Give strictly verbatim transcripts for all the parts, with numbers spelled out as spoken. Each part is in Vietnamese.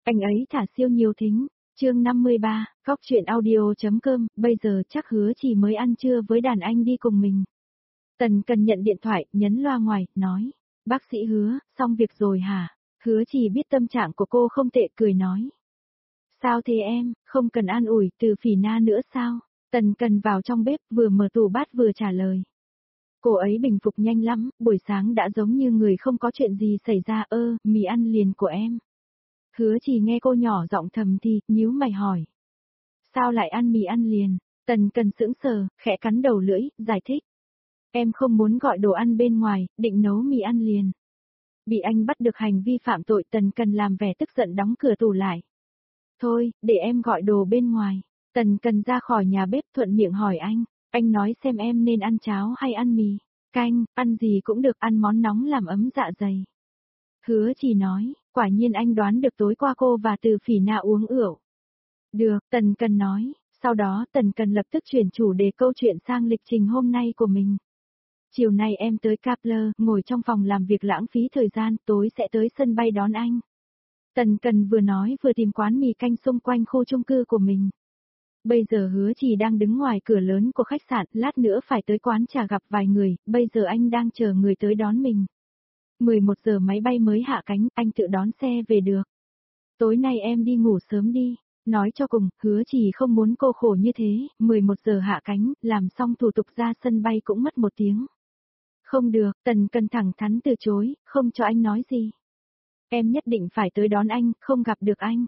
Anh ấy thả siêu nhiều thính. Chương năm mươi ba, Cóc truyện audio.com, bây giờ chắc Hứa Chỉ mới ăn trưa với đàn anh đi cùng mình. Tần Cần nhận điện thoại, nhấn loa ngoài, nói, bác sĩ Hứa, xong việc rồi hả? Hứa Chỉ biết tâm trạng của cô không tệ, cười nói. Sao thế em, không cần an ủi từ Phỉ Na nữa sao? Tần Cần vào trong bếp, vừa mở tủ bát vừa trả lời. Cô ấy bình phục nhanh lắm, buổi sáng đã giống như người không có chuyện gì xảy ra. Ơ, mì ăn liền của em. Hứa Chỉ nghe cô nhỏ giọng thầm thì, nhíu mày hỏi. Sao lại ăn mì ăn liền? Tần Cần sững sờ, khẽ cắn đầu lưỡi, giải thích. Em không muốn gọi đồ ăn bên ngoài, định nấu mì ăn liền. Bị anh bắt được hành vi phạm tội, Tần Cần làm vẻ tức giận đóng cửa tủ lại. Thôi, để em gọi đồ bên ngoài. Tần Cần ra khỏi nhà bếp thuận miệng hỏi anh. Anh nói xem em nên ăn cháo hay ăn mì, canh, ăn gì cũng được, ăn món nóng làm ấm dạ dày. Hứa Chỉ nói, quả nhiên anh đoán được tối qua cô và Từ Phỉ Na uống rượu. Được, Tần Cần nói, sau đó Tần Cần lập tức chuyển chủ đề câu chuyện sang lịch trình hôm nay của mình. Chiều nay em tới Kapler, ngồi trong phòng làm việc lãng phí thời gian, tối sẽ tới sân bay đón anh. Tần Cần vừa nói vừa tìm quán mì canh xung quanh khu chung cư của mình. Bây giờ Hứa Chỉ đang đứng ngoài cửa lớn của khách sạn, lát nữa phải tới quán trà gặp vài người, bây giờ anh đang chờ người tới đón mình. mười một giờ máy bay mới hạ cánh, anh tự đón xe về được. Tối nay em đi ngủ sớm đi. Nói cho cùng, Hứa Chỉ không muốn cô khổ như thế, mười một giờ hạ cánh, làm xong thủ tục ra sân bay cũng mất một tiếng. Không được, Tần Cần thẳng thắn từ chối, không cho anh nói gì. Em nhất định phải tới đón anh, không gặp được anh.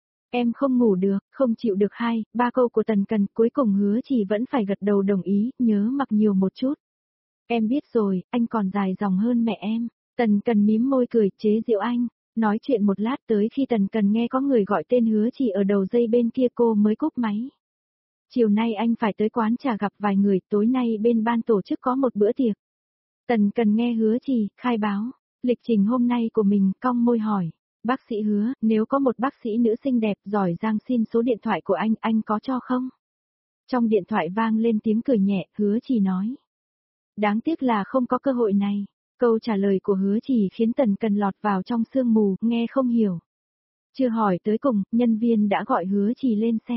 Em không ngủ được, không chịu được hai, ba câu của Tần Cần, cuối cùng Hứa Chỉ vẫn phải gật đầu đồng ý, nhớ mặc nhiều một chút. Em biết rồi, anh còn dài dòng hơn mẹ em. Tần Cần mím môi cười, chế giễu anh. Nói chuyện một lát tới khi Tần Cần nghe có người gọi tên Hứa Chỉ ở đầu dây bên kia cô mới cúp máy. Chiều nay anh phải tới quán trà gặp vài người, tối nay bên ban tổ chức có một bữa tiệc. Tần Cần nghe Hứa Chỉ khai báo, lịch trình hôm nay của mình, cong môi hỏi. Bác sĩ Hứa, nếu có một bác sĩ nữ xinh đẹp giỏi giang xin số điện thoại của anh, anh có cho không? Trong điện thoại vang lên tiếng cười nhẹ, Hứa Chỉ nói. Đáng tiếc là không có cơ hội này. Câu trả lời của Hứa Chỉ khiến Tần Cần lọt vào trong sương mù, nghe không hiểu. Chưa hỏi tới cùng, nhân viên đã gọi Hứa Chỉ lên xe.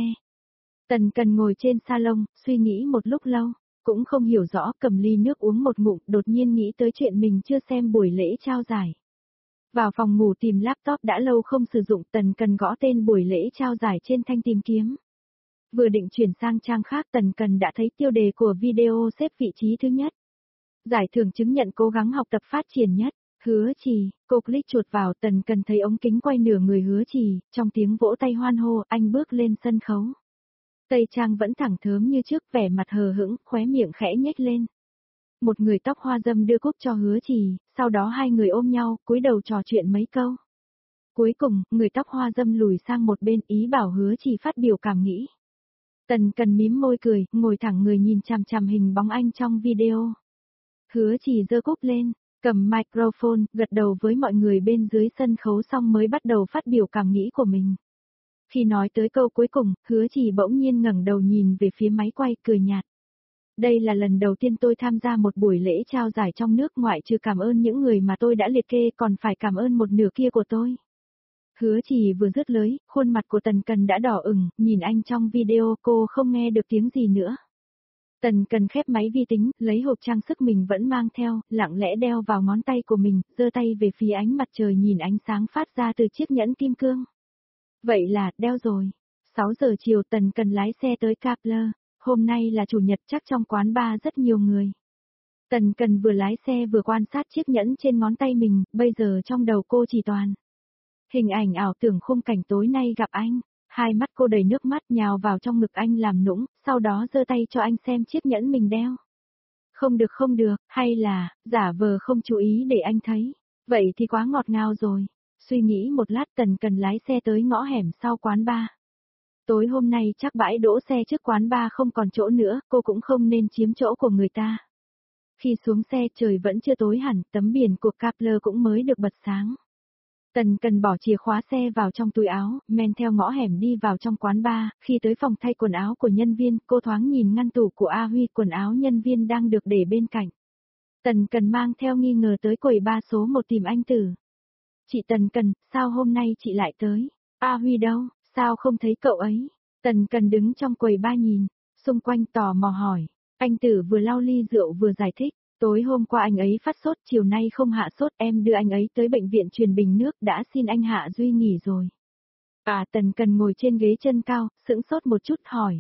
Tần Cần ngồi trên salon, suy nghĩ một lúc lâu, cũng không hiểu rõ, cầm ly nước uống một ngụm, đột nhiên nghĩ tới chuyện mình chưa xem buổi lễ trao giải. Vào phòng ngủ tìm laptop đã lâu không sử dụng, Tần Cần gõ tên buổi lễ trao giải trên thanh tìm kiếm. Vừa định chuyển sang trang khác, Tần Cần đã thấy tiêu đề của video xếp vị trí thứ nhất. Giải thưởng chứng nhận cố gắng học tập phát triển nhất, Hứa Chỉ, cô click chuột vào, Tần Cần thấy ống kính quay nửa người Hứa Chỉ, trong tiếng vỗ tay hoan hô, anh bước lên sân khấu. Tây trang vẫn thẳng thớm như trước, vẻ mặt hờ hững, khóe miệng khẽ nhếch lên. Một người tóc hoa dâm đưa cúp cho Hứa Chỉ, sau đó hai người ôm nhau, cúi đầu trò chuyện mấy câu. Cuối cùng, người tóc hoa dâm lùi sang một bên, ý bảo Hứa Chỉ phát biểu cảm nghĩ. Tần Cần mím môi cười, ngồi thẳng người nhìn chằm chằm hình bóng anh trong video. Hứa Chỉ giơ cúp lên, cầm microphone, gật đầu với mọi người bên dưới sân khấu xong mới bắt đầu phát biểu cảm nghĩ của mình. Khi nói tới câu cuối cùng, Hứa Chỉ bỗng nhiên ngẩng đầu nhìn về phía máy quay, cười nhạt. Đây là lần đầu tiên tôi tham gia một buổi lễ trao giải trong nước, ngoại trừ cảm ơn những người mà tôi đã liệt kê còn phải cảm ơn một nửa kia của tôi. Hứa Chỉ vừa dứt lời, khuôn mặt của Tần Cần đã đỏ ửng, nhìn anh trong video cô không nghe được tiếng gì nữa. Tần Cần khép máy vi tính, lấy hộp trang sức mình vẫn mang theo, lặng lẽ đeo vào ngón tay của mình, giơ tay về phía ánh mặt trời nhìn ánh sáng phát ra từ chiếc nhẫn kim cương. Vậy là, đeo rồi. sáu giờ chiều Tần Cần lái xe tới Kapler, hôm nay là chủ nhật chắc trong quán bar rất nhiều người. Tần Cần vừa lái xe vừa quan sát chiếc nhẫn trên ngón tay mình, bây giờ trong đầu cô chỉ toàn hình ảnh ảo tưởng khung cảnh tối nay gặp anh. Hai mắt cô đầy nước mắt nhào vào trong ngực anh làm nũng, sau đó giơ tay cho anh xem chiếc nhẫn mình đeo. Không được không được, hay là, giả vờ không chú ý để anh thấy. Vậy thì quá ngọt ngào rồi. Suy nghĩ một lát Tần Cần lái xe tới ngõ hẻm sau quán bar. Tối hôm nay chắc bãi đỗ xe trước quán bar không còn chỗ nữa, cô cũng không nên chiếm chỗ của người ta. Khi xuống xe trời vẫn chưa tối hẳn, tấm biển của Kapler cũng mới được bật sáng. Tần Cần bỏ chìa khóa xe vào trong túi áo, men theo ngõ hẻm đi vào trong quán bar, khi tới phòng thay quần áo của nhân viên, cô thoáng nhìn ngăn tủ của A Huy, quần áo nhân viên đang được để bên cạnh. Tần Cần mang theo nghi ngờ tới quầy ba số một tìm anh Tử. Chị Tần Cần, sao hôm nay chị lại tới? A Huy đâu, sao không thấy cậu ấy? Tần Cần đứng trong quầy ba nhìn, xung quanh tò mò hỏi. Anh Tử vừa lau ly rượu vừa giải thích, tối hôm qua anh ấy phát sốt, chiều nay không hạ sốt, em đưa anh ấy tới bệnh viện truyền bình nước, đã xin anh Hạ Duy nghỉ rồi. À, Tần Cần ngồi trên ghế chân cao, sững sốt một chút hỏi.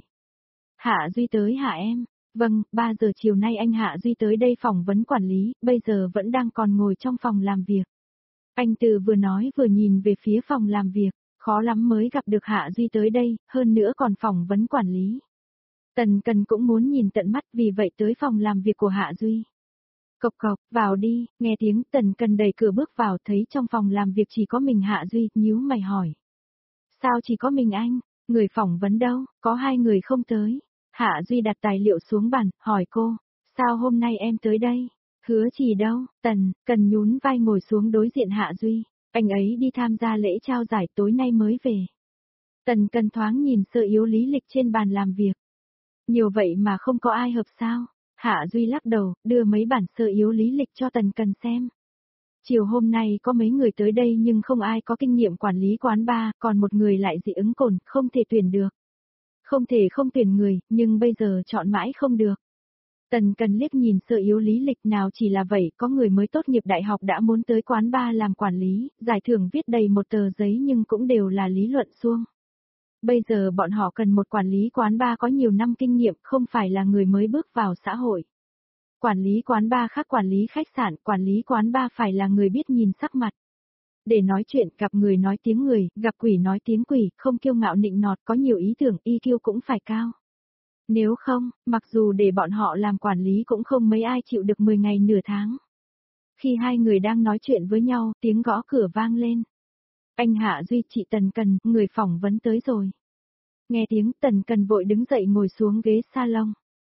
Hạ Duy tới hả em? Vâng, ba giờ chiều nay anh Hạ Duy tới đây phỏng vấn quản lý, bây giờ vẫn đang còn ngồi trong phòng làm việc. Anh Từ vừa nói vừa nhìn về phía phòng làm việc, khó lắm mới gặp được Hạ Duy tới đây, hơn nữa còn phỏng vấn quản lý. Tần Cần cũng muốn nhìn tận mắt vì vậy tới phòng làm việc của Hạ Duy. Cộc cộc, vào đi, nghe tiếng Tần Cần đẩy cửa bước vào thấy trong phòng làm việc chỉ có mình Hạ Duy, nhíu mày hỏi. Sao chỉ có mình anh, người phỏng vấn đâu, có hai người không tới. Hạ Duy đặt tài liệu xuống bàn, hỏi cô, sao hôm nay em tới đây? Hứa Chỉ đâu? Tần Cần nhún vai ngồi xuống đối diện Hạ Duy, anh ấy đi tham gia lễ trao giải tối nay mới về. Tần Cần thoáng nhìn sơ yếu lý lịch trên bàn làm việc. Nhiều vậy mà không có ai hợp sao? Hạ Duy lắc đầu, đưa mấy bản sơ yếu lý lịch cho Tần Cần xem. Chiều hôm nay có mấy người tới đây nhưng không ai có kinh nghiệm quản lý quán bar, còn một người lại dị ứng cồn, không thể tuyển được. Không thể không tuyển người, nhưng bây giờ chọn mãi không được. Tần Cần liếc nhìn sơ yếu lý lịch nào chỉ là vậy, có người mới tốt nghiệp đại học đã muốn tới quán bar làm quản lý, giải thưởng viết đầy một tờ giấy nhưng cũng đều là lý luận suông. Bây giờ bọn họ cần một quản lý quán bar có nhiều năm kinh nghiệm, không phải là người mới bước vào xã hội. Quản lý quán bar khác quản lý khách sạn, quản lý quán bar phải là người biết nhìn sắc mặt. Để nói chuyện, gặp người nói tiếng người, gặp quỷ nói tiếng quỷ, không kiêu ngạo nịnh nọt, có nhiều ý tưởng, i kiu cũng phải cao. Nếu không, mặc dù để bọn họ làm quản lý cũng không mấy ai chịu được mười ngày nửa tháng. Khi hai người đang nói chuyện với nhau, tiếng gõ cửa vang lên. Anh Hạ Duy, chị Tần Cần, người phỏng vấn tới rồi. Nghe tiếng Tần Cần vội đứng dậy ngồi xuống ghế salon.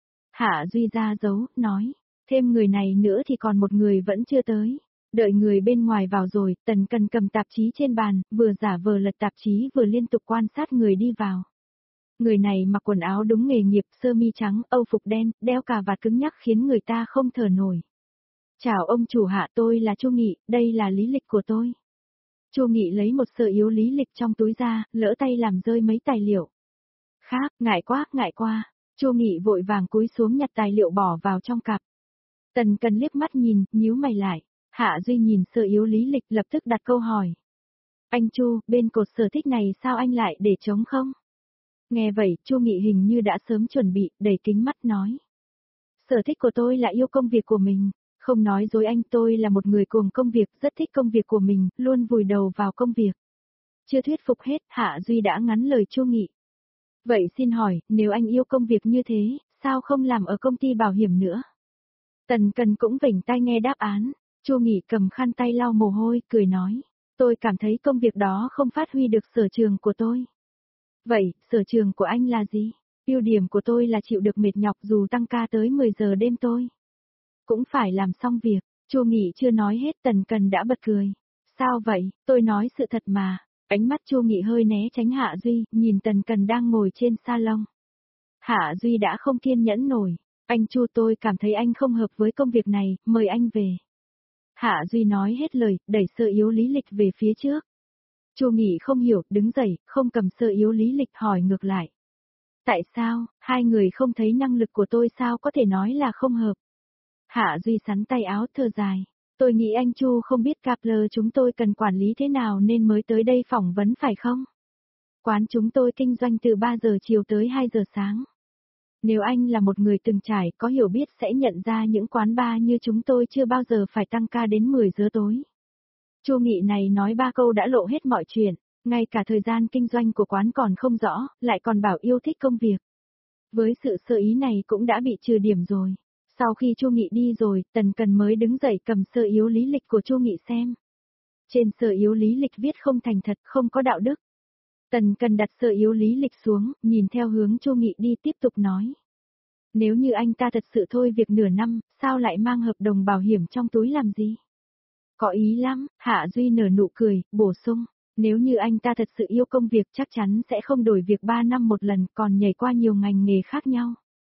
Hạ Duy ra dấu, nói, thêm người này nữa thì còn một người vẫn chưa tới. Đợi người bên ngoài vào rồi, Tần Cần cầm tạp chí trên bàn, vừa giả vờ lật tạp chí vừa liên tục quan sát người đi vào. Người này mặc quần áo đúng nghề nghiệp, sơ mi trắng, âu phục đen, đeo cà vạt cứng nhắc khiến người ta không thở nổi. Chào ông chủ Hạ, tôi là Chu Nghị, đây là lý lịch của tôi. Chu Nghị lấy một sơ yếu lý lịch trong túi ra, lỡ tay làm rơi mấy tài liệu. Khác, ngại quá, ngại quá. Chu Nghị vội vàng cúi xuống nhặt tài liệu bỏ vào trong cặp. Tần Cần liếc mắt nhìn, nhíu mày lại. Hạ Duy nhìn sơ yếu lý lịch lập tức đặt câu hỏi. Anh Chu, bên cột sở thích này sao anh lại để trống không? Nghe vậy, Chu Nghị hình như đã sớm chuẩn bị, đẩy kính mắt nói. Sở thích của tôi là yêu công việc của mình. Không nói dối anh, tôi là một người cuồng công việc, rất thích công việc của mình, luôn vùi đầu vào công việc. Chưa thuyết phục hết, Hạ Duy đã ngắn lời Chu Nghị. Vậy xin hỏi, nếu anh yêu công việc như thế, sao không làm ở công ty bảo hiểm nữa? Tần Cần cũng vểnh tai nghe đáp án. Chu Nghị cầm khăn tay lau mồ hôi, cười nói. Tôi cảm thấy công việc đó không phát huy được sở trường của tôi. Vậy, sở trường của anh là gì? Ưu điểm của tôi là chịu được mệt nhọc dù tăng ca tới mười giờ đêm tôi. Cũng phải làm xong việc. Chu Nghị chưa nói hết, Tần Cần đã bật cười. Sao vậy, tôi nói sự thật mà. Ánh mắt Chu Nghị hơi né tránh Hạ Duy, nhìn Tần Cần đang ngồi trên salon. Hạ Duy đã không kiên nhẫn nổi. Anh Chu, tôi cảm thấy anh không hợp với công việc này, mời anh về. Hạ Duy nói hết lời, đẩy sơ yếu lý lịch về phía trước. Chu Nghị không hiểu, đứng dậy, không cầm sơ yếu lý lịch hỏi ngược lại. Tại sao, hai người không thấy năng lực của tôi sao có thể nói là không hợp? Hạ Duy sắn tay áo thở dài. Tôi nghĩ anh Chu không biết Kapler chúng tôi cần quản lý thế nào nên mới tới đây phỏng vấn phải không? Quán chúng tôi kinh doanh từ ba giờ chiều tới hai giờ sáng. Nếu anh là một người từng trải có hiểu biết sẽ nhận ra những quán bar như chúng tôi chưa bao giờ phải tăng ca đến mười giờ tối. Chu Nghị này nói ba câu đã lộ hết mọi chuyện, ngay cả thời gian kinh doanh của quán còn không rõ, lại còn bảo yêu thích công việc. Với sự sơ ý này cũng đã bị trừ điểm rồi. Sau khi Chu Nghị đi rồi, Tần Cần mới đứng dậy cầm sơ yếu lý lịch của Chu Nghị xem. Trên sơ yếu lý lịch viết không thành thật, không có đạo đức. Tần Cần đặt sơ yếu lý lịch xuống, nhìn theo hướng Chu Nghị đi tiếp tục nói. Nếu như anh ta thật sự thôi việc nửa năm, sao lại mang hợp đồng bảo hiểm trong túi làm gì? Có ý lắm, Hạ Duy nở nụ cười, bổ sung. Nếu như anh ta thật sự yêu công việc chắc chắn sẽ không đổi việc ba năm một lần còn nhảy qua nhiều ngành nghề khác nhau.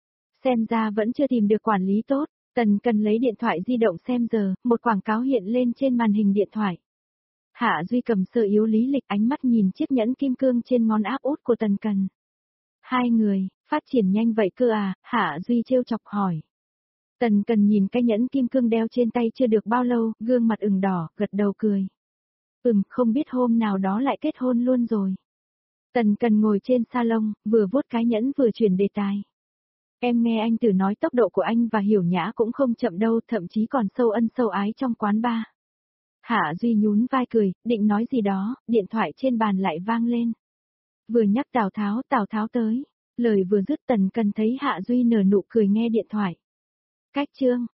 Xem ra vẫn chưa tìm được quản lý tốt, Tần Cần lấy điện thoại di động xem giờ, một quảng cáo hiện lên trên màn hình điện thoại. Hạ Duy cầm sơ yếu lý lịch, ánh mắt nhìn chiếc nhẫn kim cương trên ngón áp út của Tần Cần. Hai người, phát triển nhanh vậy cơ à, Hạ Duy trêu chọc hỏi. Tần Cần nhìn cái nhẫn kim cương đeo trên tay chưa được bao lâu, gương mặt ửng đỏ, gật đầu cười. Ừm, không biết hôm nào đó lại kết hôn luôn rồi. Tần Cần ngồi trên salon, vừa vuốt cái nhẫn vừa chuyển đề tài. Em nghe anh Tử nói tốc độ của anh và Hiểu Nhã cũng không chậm đâu, thậm chí còn sâu ân sâu ái trong quán bar. Hạ Duy nhún vai cười, định nói gì đó, điện thoại trên bàn lại vang lên. Vừa nhắc Tào Tháo, Tào Tháo tới. Lời vừa dứt Tần Cần thấy Hạ Duy nở nụ cười nghe điện thoại. Cách chương.